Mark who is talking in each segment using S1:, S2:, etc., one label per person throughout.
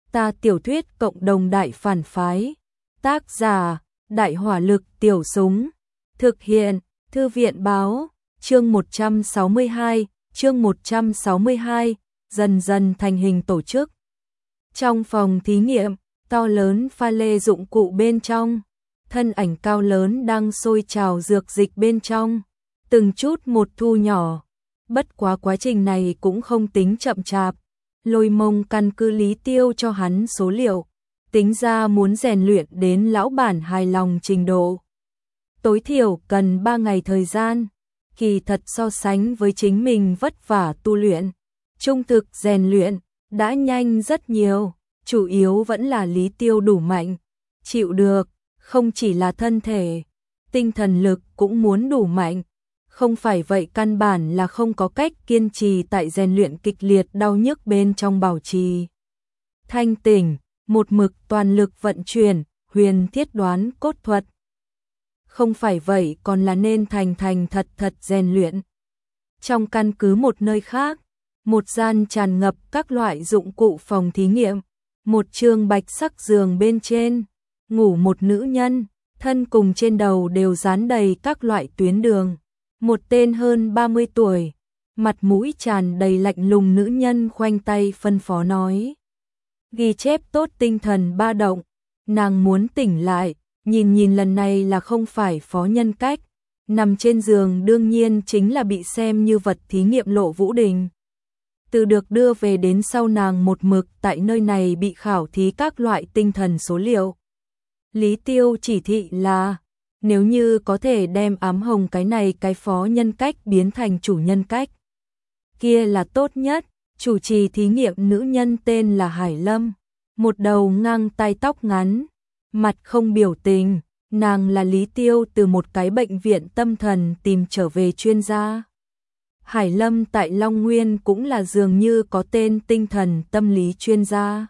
S1: Ta tiểu thuyết cộng đồng đại phản phái. Tác giả: Đại hỏa lực tiểu súng. Thực hiện: Thư viện báo. Chương 162, dần dần thành hình tổ chức. Trong phòng thí nghiệm, to lớn pha lê dụng cụ bên trong, thân ảnh cao lớn đang sôi trào dược dịch bên trong, từng chút một thu nhỏ. Bất quá quá trình này cũng không tính chậm chạp. Lôi Mông căn cứ Lý Tiêu cho hắn số liệu, tính ra muốn rèn luyện đến lão bản hài lòng trình độ, tối thiểu cần 3 ngày thời gian. Kỳ thật so sánh với chính mình vất vả tu luyện, trung thực rèn luyện, đã nhanh rất nhiều. Chủ yếu vẫn là Lý Tiêu đủ mạnh, chịu được, không chỉ là thân thể, tinh thần lực cũng muốn đủ mạnh. Không phải vậy căn bản là không có cách kiên trì tại rèn luyện kịch liệt đau nhức bên trong bảo trì thanh tỉnh, một mực toàn lực vận chuyển, huyền thiết đoán cốt thuật. Không phải vậy còn là nên thành thật rèn luyện. Trong căn cứ một nơi khác, một gian tràn ngập các loại dụng cụ phòng thí nghiệm, một trường bạch sắc giường bên trên, ngủ một nữ nhân, thân cùng trên đầu đều dán đầy các loại tuyến đường. Một tên hơn 30 tuổi, mặt mũi tràn đầy lạnh lùng nữ nhân khoanh tay phân phó nói. Ghi chép tốt tinh thần ba động, nàng muốn tỉnh lại, nhìn lần này là không phải phó nhân cách. Nằm trên giường đương nhiên chính là bị xem như vật thí nghiệm Lộ Vũ Đình. Từ được đưa về đến sau nàng một mực tại nơi này bị khảo thí các loại tinh thần số liệu. Lý Tiêu chỉ thị là, nếu như có thể đem Ám Hồng cái phó nhân cách biến thành chủ nhân cách, kia là tốt nhất. Chủ trì thí nghiệm nữ nhân tên là Hải Lâm, một đầu ngang tai tóc ngắn, mặt không biểu tình. Nàng là Lý Tiêu từ một cái bệnh viện tâm thần tìm trở về chuyên gia. Hải Lâm tại Long Nguyên cũng là dường như có tên tinh thần tâm lý chuyên gia.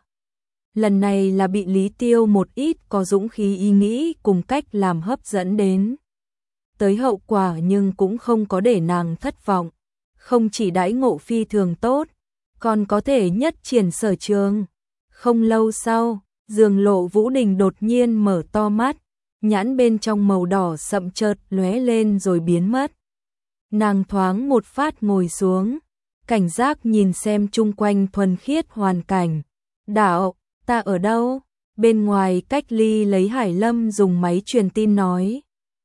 S1: Lần này là bị Lý Tiêu một ít có dũng khí ý nghĩ cùng cách làm hấp dẫn đến tới hậu quả, nhưng cũng không có để nàng thất vọng. Không chỉ đãi ngộ phi thường tốt, còn có thể nhất triển sở trường. Không lâu sau, giường Lộ Vũ Đình đột nhiên mở to mắt, nhãn bên trong màu đỏ sậm chợt lóe lên rồi biến mất. Nàng thoáng một phát ngồi xuống, cảnh giác nhìn xem chung quanh thuần khiết hoàn cảnh. Đạo, ta ở đâu? Bên ngoài cách ly lấy Hải Lâm dùng máy truyền tin nói.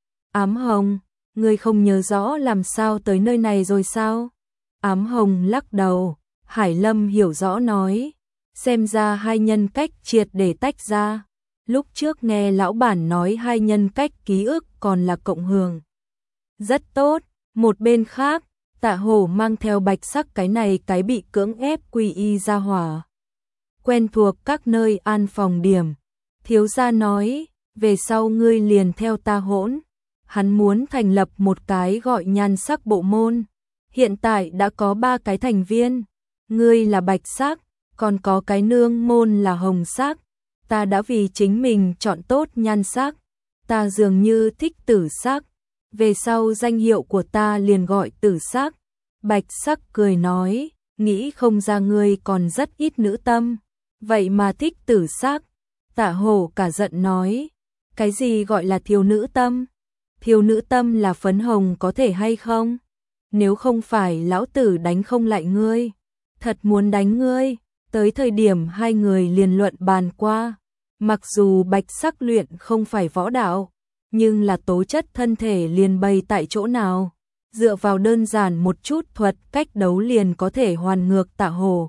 S1: Ám Hồng, ngươi không nhớ rõ làm sao tới nơi này rồi sao? Ám Hồng lắc đầu. Hải Lâm hiểu rõ nói, xem ra hai nhân cách triệt để tách ra. Lúc trước nghe lão bản nói hai nhân cách ký ức còn là cộng hưởng. Rất tốt. Một bên khác, Tạ Hổ mang theo bạch sắc cái bị cưỡng ép quy y ra hỏa. Quen thuộc các nơi an phòng điểm. Thiếu gia nói, về sau ngươi liền theo ta hỗn. Hắn muốn thành lập một cái gọi nhan sắc bộ môn. Hiện tại đã có 3 cái thành viên. Ngươi là bạch sắc, còn có cái nương môn là hồng sắc. Ta đã vì chính mình chọn tốt nhan sắc. Ta dường như thích tử sắc. Về sau danh hiệu của ta liền gọi tử sắc. Bạch sắc cười nói, nghĩ không ra ngươi còn rất ít nữ tâm, vậy mà thích tử sắc. Tạ Hổ cả giận nói, cái gì gọi là thiếu nữ tâm? Thiếu nữ tâm là phấn hồng có thể hay không? Nếu không phải lão tử đánh không lại ngươi, thật muốn đánh ngươi. Tới thời điểm hai người liền luận bàn qua, mặc dù bạch sắc luyện không phải võ đạo, nhưng là tố chất thân thể liền bày tại chỗ nào, dựa vào đơn giản một chút thuật cách đấu liền có thể hoàn ngược Tạ Hổ.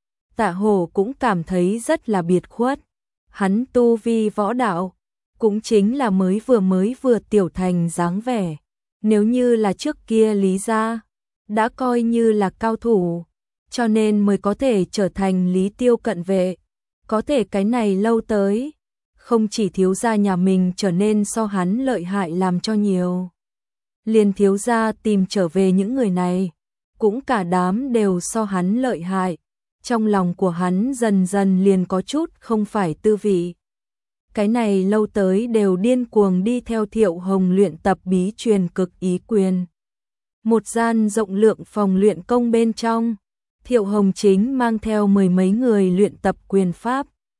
S1: Tạ Hổ cũng cảm thấy rất là biệt khuất. Hắn tu vi võ đạo, cũng chính là mới vừa tiểu thành dáng vẻ. Nếu như là trước kia Lý gia, đã coi như là cao thủ, cho nên mới có thể trở thành Lý Tiêu cận vệ. Có thể cái này lâu tới, không chỉ thiếu gia nhà mình trở nên so hắn lợi hại làm cho nhiều. Liền thiếu gia tìm trở về những người này, cũng cả đám đều so hắn lợi hại. Trong lòng của hắn dần dần liền có chút không phải tư vị. Cái này lâu tới đều điên cuồng đi theo Thiệu Hồng luyện tập bí truyền cực ý quyền. Một gian rộng lượng phòng luyện công bên trong, Thiệu Hồng chính mang theo 10 mấy người luyện tập quyền pháp.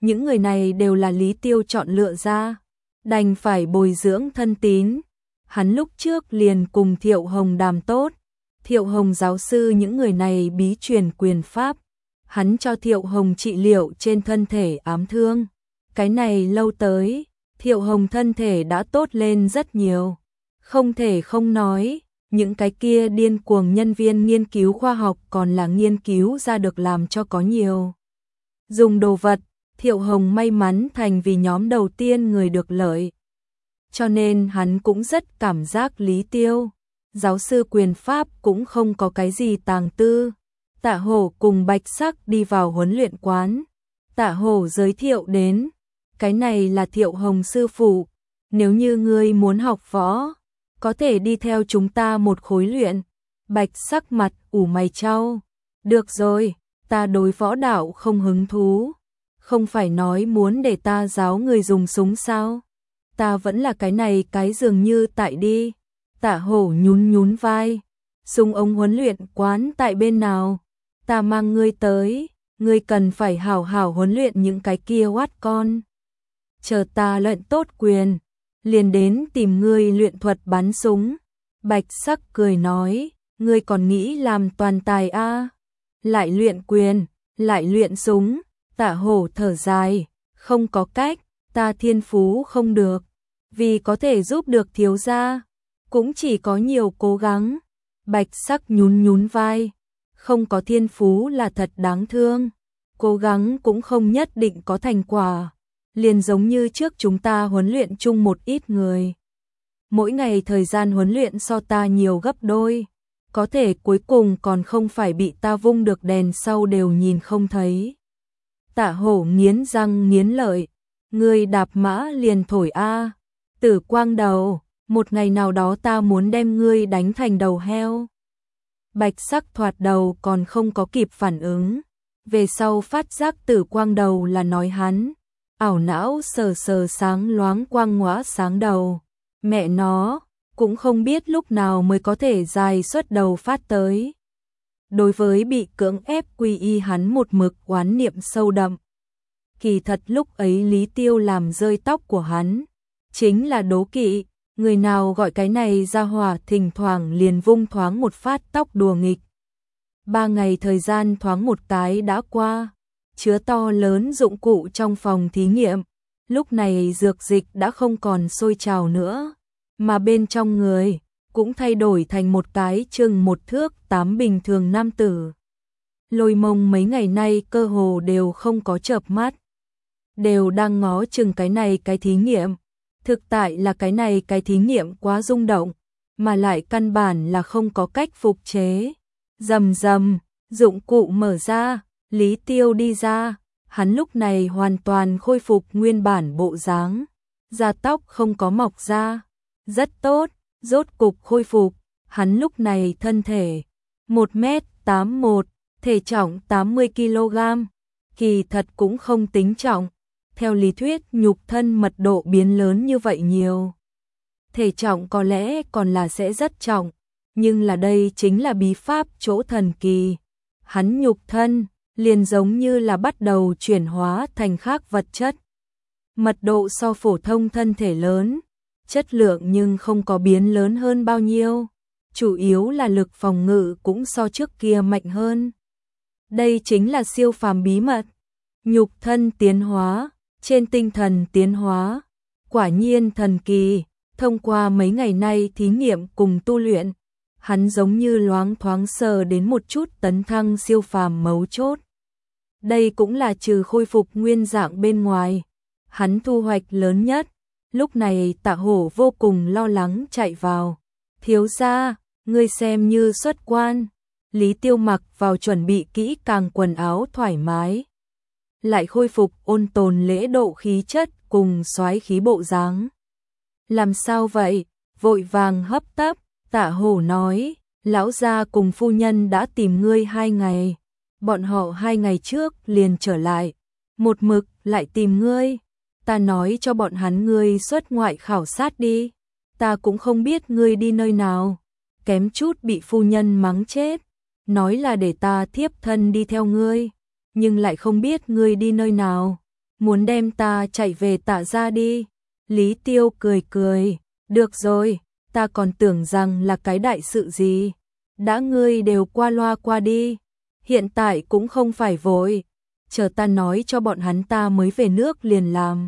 S1: những người này đều là Lý Tiêu chọn lựa ra, đành phải bồi dưỡng thân tín. Hắn lúc trước liền cùng Thiệu Hồng đàm tốt, Thiệu Hồng giáo sư những người này bí truyền quyền pháp, hắn cho Thiệu Hồng trị liệu trên thân thể ám thương. Cái này lâu tới, Thiệu Hồng thân thể đã tốt lên rất nhiều. Không thể không nói, những cái kia điên cuồng nhân viên nghiên cứu khoa học còn là nghiên cứu ra được làm cho có nhiều dùng đồ vật. Thiệu Hồng may mắn thành vì nhóm đầu tiên người được lợi. Cho nên hắn cũng rất cảm giác Lý Tiêu, giáo sư quyền pháp cũng không có cái gì tàng tư. Tạ Hổ cùng Bạch Sắc đi vào huấn luyện quán. Tạ Hổ giới thiệu đến, cái này là Thiệu Hồng sư phụ, nếu như ngươi muốn học võ, có thể đi theo chúng ta một khối luyện. Bạch Sắc mặt ủ mày chau, được rồi, ta đối võ đạo không hứng thú, không phải nói muốn để ta giáo người dùng súng sao? Ta vẫn là cái này cái dường như tại đi. Tạ Hổ nhún nhún vai, súng ống huấn luyện quán tại bên nào? Ta mang ngươi tới, ngươi cần phải hảo hảo huấn luyện những cái kia oát con. Chờ ta luyện tốt quyền, liền đến tìm ngươi luyện thuật bắn súng. Bạch Sắc cười nói, ngươi còn nghĩ làm toàn tài a? Lại luyện quyền, lại luyện súng. Tạ Hổ thở dài, không có cách, ta thiên phú không được, vì có thể giúp được thiếu gia, cũng chỉ có nhiều cố gắng. Bạch Sắc nhún nhún vai, không có thiên phú là thật đáng thương, cố gắng cũng không nhất định có thành quả, liền giống như trước chúng ta huấn luyện chung một ít người. Mỗi ngày thời gian huấn luyện so ta nhiều gấp đôi, có thể cuối cùng còn không phải bị ta vung được đèn sau đều nhìn không thấy. Tạ Hổ nghiến răng nghiến lợi, ngươi đạp mã liền thổi a, Tử Quang Đầu, một ngày nào đó ta muốn đem ngươi đánh thành đầu heo. Bạch Sắc thoạt đầu còn không có kịp phản ứng, về sau phát giác Tử Quang Đầu là nói hắn, ảo não sờ sờ sáng loáng quang ngõa sáng đầu, mẹ nó, cũng không biết lúc nào mới có thể dài xuất đầu phát tới. Đối với bị cưỡng ép quy y hắn một mực oán niệm sâu đậm. Kỳ thật lúc ấy Lý Tiêu làm rơi tóc của hắn, chính là đố kỵ, người nào gọi cái này ra hỏa thỉnh thoảng liền vung thoáng một phát tóc đùa nghịch. 3 ngày thời gian thoáng một cái đã qua, chứa to lớn dụng cụ trong phòng thí nghiệm, lúc này dược dịch đã không còn sôi trào nữa, mà bên trong người cũng thay đổi thành một cái chừng 1 thước 8 bình thường nam tử. Lôi Mông mấy ngày nay cơ hồ đều không có chợp mắt, đều đang ngó chừng cái này cái thí nghiệm. Thực tại là cái này cái thí nghiệm quá rung động, mà lại căn bản là không có cách phục chế. Rầm rầm, dụng cụ mở ra, Lý Tiêu đi ra, hắn lúc này hoàn toàn khôi phục nguyên bản bộ dáng, da tóc không có mọc ra, rất tốt. Rốt cục khôi phục, hắn lúc này thân thể 1m81, thể trọng 80 kg, kỳ thật cũng không tính trọng, theo lý thuyết nhục thân mật độ biến lớn như vậy nhiều. Thể trọng có lẽ còn là sẽ rất trọng, nhưng là đây chính là bí pháp chỗ thần kỳ. Hắn nhục thân liền giống như là bắt đầu chuyển hóa thành khác vật chất. Mật độ so phổ thông thân thể lớn, chất lượng nhưng không có biến lớn hơn bao nhiêu, chủ yếu là lực phòng ngự cũng so trước kia mạnh hơn. Đây chính là siêu phàm bí mật, nhục thân tiến hóa, trên tinh thần tiến hóa, quả nhiên thần kỳ. Thông qua mấy ngày nay thí nghiệm cùng tu luyện, hắn giống như loáng thoáng sờ đến một chút tấn thăng siêu phàm mấu chốt. Đây cũng là trừ khôi phục nguyên dạng bên ngoài, hắn thu hoạch lớn nhất. Lúc này Tạ Hổ vô cùng lo lắng chạy vào. Thiếu gia, ngươi xem như xuất quan. Lý Tiêu mặc vào chuẩn bị kỹ càng quần áo thoải mái, lại khôi phục ôn tồn lễ độ khí chất cùng soái khí bộ dáng. Làm sao vậy? Vội vàng hấp tấp. Tạ Hổ nói, lão gia cùng phu nhân đã tìm ngươi 2 ngày. Bọn họ 2 ngày trước liền trở lại, một mực lại tìm ngươi. Ta nói cho bọn hắn ngươi xuất ngoại khảo sát đi. Ta cũng không biết ngươi đi nơi nào, kém chút bị phu nhân mắng chết. Nói là để ta thiếp thân đi theo ngươi, nhưng lại không biết ngươi đi nơi nào. muốn đem ta chạy về Tạ gia đi. Lý Tiêu cười cười, được rồi, ta còn tưởng rằng là cái đại sự gì. Đã ngươi đều qua loa qua đi, hiện tại cũng không phải vội, chờ ta nói cho bọn hắn ta mới về nước liền làm.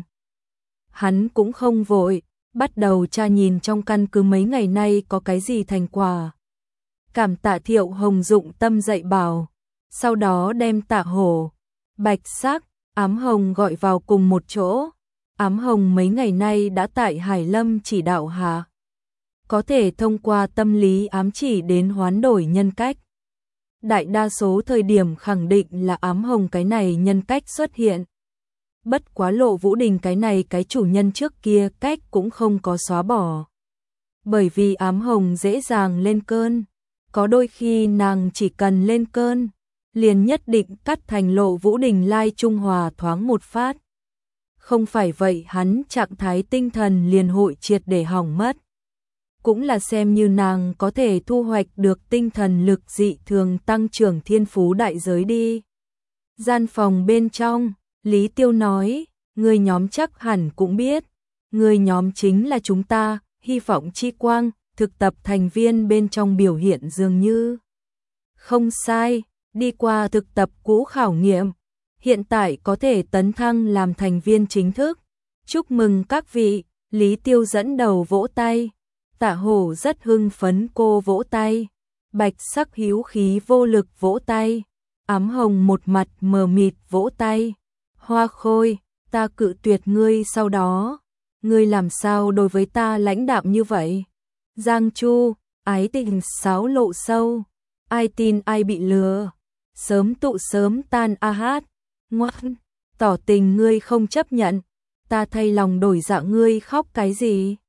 S1: Hắn cũng không vội, bắt đầu tra nhìn trong căn cứ mấy ngày nay có cái gì thành quả. Cảm tạ Thiệu Hồng dụng tâm dạy bảo, sau đó đem Tạ Hổ, Bạch Sắc, Ám Hồng gọi vào cùng một chỗ. Ám Hồng mấy ngày nay đã tại Hải Lâm chỉ đạo hạ, có thể thông qua tâm lý ám chỉ đến hoán đổi nhân cách. Đại đa số thời điểm khẳng định là Ám Hồng cái này nhân cách xuất hiện. Bất quá Lộ Vũ Đình cái này cái chủ nhân trước kia cách cũng không có xóa bỏ. Bởi vì Ám Hồng dễ dàng lên cơn, có đôi khi nàng chỉ cần lên cơn, liền nhất định cắt thành Lộ Vũ Đình lai trung hòa thoáng một phát. Không phải vậy hắn trạng thái tinh thần liền hội triệt để hỏng mất. Cũng là xem như nàng có thể thu hoạch được tinh thần lực dị thường tăng trưởng thiên phú đại giới đi. Gian phòng bên trong, Lý Tiêu nói, người nhóm chắc hẳn cũng biết, người nhóm chính là chúng ta, hy vọng chi quang, thực tập thành viên bên trong biểu hiện dường như. Không sai, đi qua thực tập cũ khảo nghiệm, hiện tại có thể tấn thăng làm thành viên chính thức. Chúc mừng các vị, Lý Tiêu dẫn đầu vỗ tay. Tạ Hổ rất hưng phấn cô vỗ tay. Bạch Sắc hiếu khí vô lực vỗ tay. Ám Hồng một mặt mờ mịt vỗ tay. Hoa Khôi, ta cự tuyệt ngươi sau đó. Ngươi làm sao đối với ta lãnh đạm như vậy? Giang Chu, ái tình sáo lộ sâu. Ai tin ai bị lừa. Sớm tụ sớm tan a hát. Ngoan, tỏ tình ngươi không chấp nhận. Ta thay lòng đổi dạ ngươi khóc cái gì?